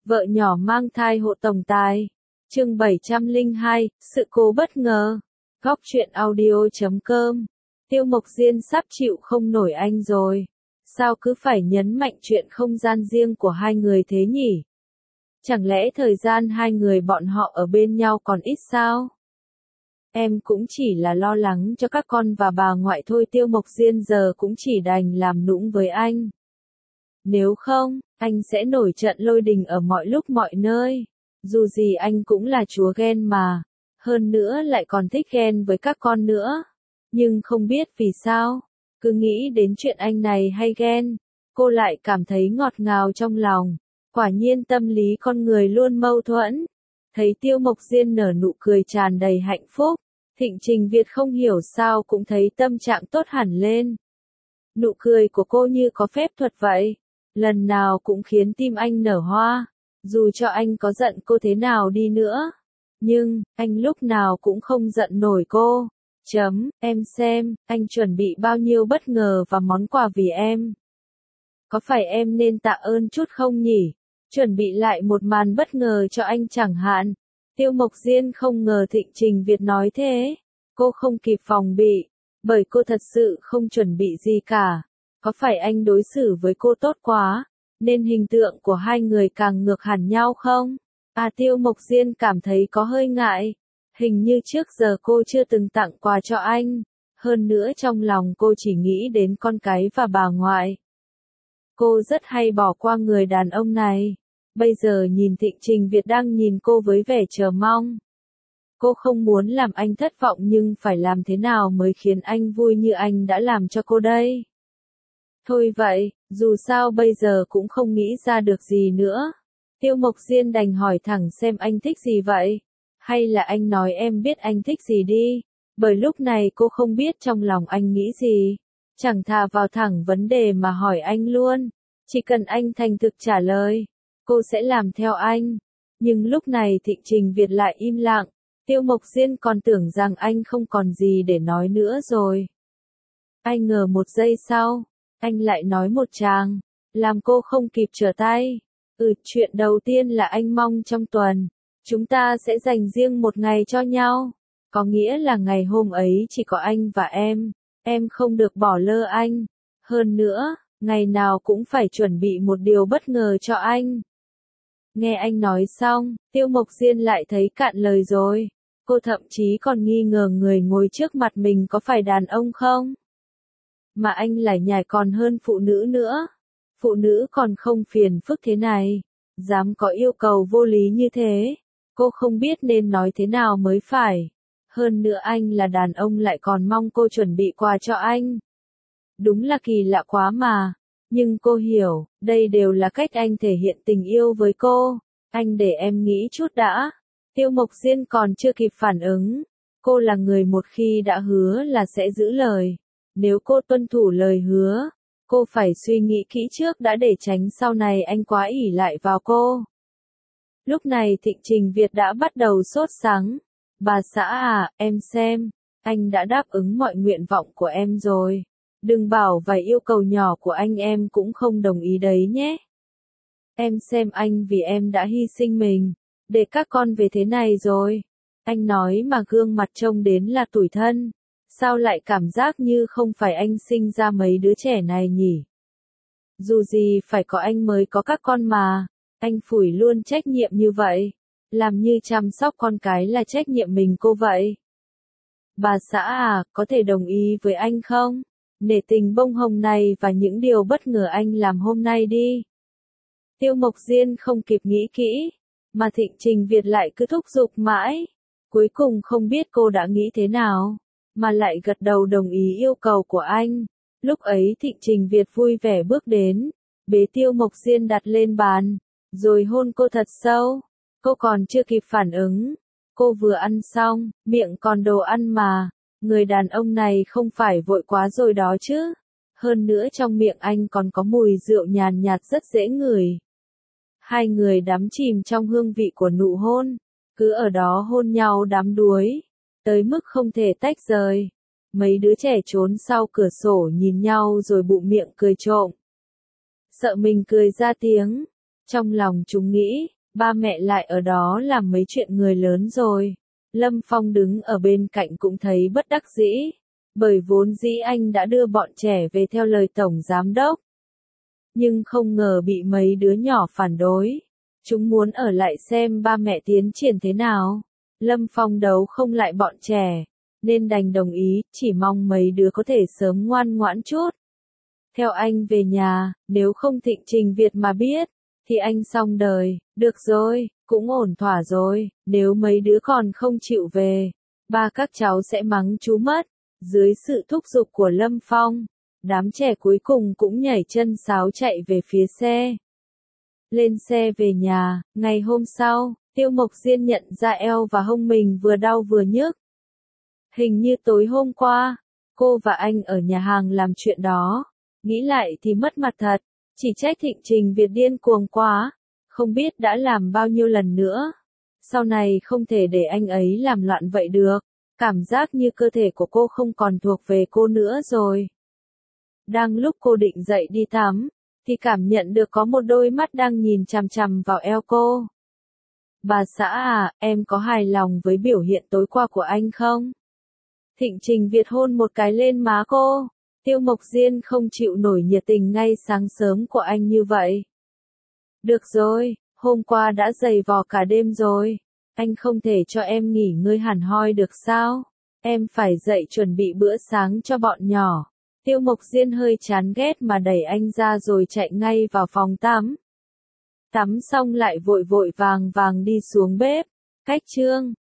Vợ nhỏ mang thai hộ tổng tài. Chương 702, sự cố bất ngờ. Góc truyện audio.com. Tiêu Mộc Diên sắp chịu không nổi anh rồi. Sao cứ phải nhấn mạnh chuyện không gian riêng của hai người thế nhỉ? Chẳng lẽ thời gian hai người bọn họ ở bên nhau còn ít sao? Em cũng chỉ là lo lắng cho các con và bà ngoại thôi. Tiêu Mộc Diên giờ cũng chỉ đành làm nũng với anh. Nếu không, anh sẽ nổi trận lôi đình ở mọi lúc mọi nơi. Dù gì anh cũng là chúa ghen mà. Hơn nữa lại còn thích ghen với các con nữa. Nhưng không biết vì sao, cứ nghĩ đến chuyện anh này hay ghen, cô lại cảm thấy ngọt ngào trong lòng. Quả nhiên tâm lý con người luôn mâu thuẫn. Thấy Tiêu Mộc Diên nở nụ cười tràn đầy hạnh phúc, Thịnh Trình Việt không hiểu sao cũng thấy tâm trạng tốt hẳn lên. Nụ cười của cô như có phép thuật vậy. Lần nào cũng khiến tim anh nở hoa. Dù cho anh có giận cô thế nào đi nữa. Nhưng, anh lúc nào cũng không giận nổi cô. Em xem, anh chuẩn bị bao nhiêu bất ngờ và món quà vì em. Có phải em nên tạ ơn chút không nhỉ? Chuẩn bị lại một màn bất ngờ cho anh chẳng hạn. Tiêu Mộc Diên không ngờ Thịnh Trình Việt nói thế. Cô không kịp phòng bị. Bởi cô thật sự không chuẩn bị gì cả. Có phải anh đối xử với cô tốt quá, nên hình tượng của hai người càng ngược hẳn nhau không? Tiêu Mộc Diên cảm thấy có hơi ngại. Hình như trước giờ cô chưa từng tặng quà cho anh. Hơn nữa trong lòng cô chỉ nghĩ đến con cái và bà ngoại. Cô rất hay bỏ qua người đàn ông này. Bây giờ nhìn Thịnh Trình Việt đang nhìn cô với vẻ chờ mong. Cô không muốn làm anh thất vọng nhưng phải làm thế nào mới khiến anh vui như anh đã làm cho cô đây? Thôi vậy, dù sao bây giờ cũng không nghĩ ra được gì nữa. Tiêu Mộc Diên đành hỏi thẳng xem anh thích gì vậy? Hay là anh nói em biết anh thích gì đi? Bởi lúc này cô không biết trong lòng anh nghĩ gì. Chẳng thà vào thẳng vấn đề mà hỏi anh luôn. Chỉ cần anh thành thực trả lời, cô sẽ làm theo anh. Nhưng lúc này Thịnh Trình Việt lại im lặng. Tiêu Mộc Diên còn tưởng rằng anh không còn gì để nói nữa rồi. Anh ngờ một giây sau, anh lại nói một tràng, làm cô không kịp trở tay. Chuyện đầu tiên là anh mong trong tuần, chúng ta sẽ dành riêng một ngày cho nhau. Có nghĩa là ngày hôm ấy chỉ có anh và em không được bỏ lơ anh. Hơn nữa, ngày nào cũng phải chuẩn bị một điều bất ngờ cho anh. Nghe anh nói xong, Tiêu Mộc Diên lại thấy cạn lời rồi. Cô thậm chí còn nghi ngờ người ngồi trước mặt mình có phải đàn ông không? Mà anh lại nhảy còn hơn phụ nữ nữa. Phụ nữ còn không phiền phức thế này. Dám có yêu cầu vô lý như thế. Cô không biết nên nói thế nào mới phải. Hơn nữa anh là đàn ông lại còn mong cô chuẩn bị quà cho anh. Đúng là kỳ lạ quá mà. Nhưng cô hiểu, đây đều là cách anh thể hiện tình yêu với cô. Anh để em nghĩ chút đã. Tiêu Mộc Diên còn chưa kịp phản ứng. Cô là người một khi đã hứa là sẽ giữ lời. Nếu cô tuân thủ lời hứa, cô phải suy nghĩ kỹ trước đã để tránh sau này anh quá ỷ lại vào cô. Lúc này Thịnh Trình Việt đã bắt đầu sốt sắng. Bà xã em xem, anh đã đáp ứng mọi nguyện vọng của em rồi. Đừng bảo vài yêu cầu nhỏ của anh em cũng không đồng ý đấy nhé. Em xem anh vì em đã hy sinh mình, để các con về thế này rồi. Anh nói mà gương mặt trông đến là tủi thân. Sao lại cảm giác như không phải anh sinh ra mấy đứa trẻ này nhỉ? Dù gì phải có anh mới có các con mà. Anh phủi luôn trách nhiệm như vậy. Làm như chăm sóc con cái là trách nhiệm mình cô vậy. Bà xã có thể đồng ý với anh không? Nể tình bông hồng này và những điều bất ngờ anh làm hôm nay đi. Tiêu Mộc Diên không kịp nghĩ kỹ. Mà Thịnh Trình Việt lại cứ thúc giục mãi. Cuối cùng không biết cô đã nghĩ thế nào. Mà lại gật đầu đồng ý yêu cầu của anh. Lúc ấy Thịnh Trình Việt vui vẻ bước đến, bế Tiêu Mộc Diên đặt lên bàn, rồi hôn cô thật sâu. Cô còn chưa kịp phản ứng. Cô vừa ăn xong, miệng còn đồ ăn mà. Người đàn ông này không phải vội quá rồi đó chứ. Hơn nữa trong miệng anh còn có mùi rượu nhàn nhạt rất dễ ngửi. Hai người đắm chìm trong hương vị của nụ hôn. Cứ ở đó hôn nhau đắm đuối. Tới mức không thể tách rời. Mấy đứa trẻ trốn sau cửa sổ nhìn nhau rồi bụm miệng cười trộm. Sợ mình cười ra tiếng. Trong lòng chúng nghĩ, ba mẹ lại ở đó làm mấy chuyện người lớn rồi. Lâm Phong đứng ở bên cạnh cũng thấy bất đắc dĩ, bởi vốn dĩ anh đã đưa bọn trẻ về theo lời tổng giám đốc. Nhưng không ngờ bị mấy đứa nhỏ phản đối. Chúng muốn ở lại xem ba mẹ tiến triển thế nào. Lâm Phong đấu không lại bọn trẻ, nên đành đồng ý, chỉ mong mấy đứa có thể sớm ngoan ngoãn chút. Theo anh về nhà, nếu không Thịnh Trình Việt mà biết, thì anh xong đời. Được rồi, cũng ổn thỏa rồi, nếu mấy đứa còn không chịu về, ba các cháu sẽ mắng chú mất. Dưới sự thúc giục của Lâm Phong, đám trẻ cuối cùng cũng nhảy chân sáo chạy về phía xe. Lên xe về nhà, ngày hôm sau, Tiêu Mộc Diên nhận ra eo và hông mình vừa đau vừa nhức. Hình như tối hôm qua, cô và anh ở nhà hàng làm chuyện đó. Nghĩ lại thì mất mặt thật, chỉ trách Thịnh Trình Việt điên cuồng quá, không biết đã làm bao nhiêu lần nữa. Sau này không thể để anh ấy làm loạn vậy được, cảm giác như cơ thể của cô không còn thuộc về cô nữa rồi. Đang lúc cô định dậy đi tắm, thì cảm nhận được có một đôi mắt đang nhìn chằm chằm vào eo cô. Bà xã à, em có hài lòng với biểu hiện tối qua của anh không? Thịnh Trình Việt hôn một cái lên má cô. Tiêu Mộc Diên không chịu nổi nhiệt tình ngay sáng sớm của anh như vậy. Được rồi, hôm qua đã dày vò cả đêm rồi. Anh không thể cho em nghỉ ngơi hẳn hoi được sao? Em phải dậy chuẩn bị bữa sáng cho bọn nhỏ. Tiêu Mộc Diên hơi chán ghét mà đẩy anh ra rồi chạy ngay vào phòng tắm. Tắm xong lại vội vội vàng vàng đi xuống bếp. Cách trương.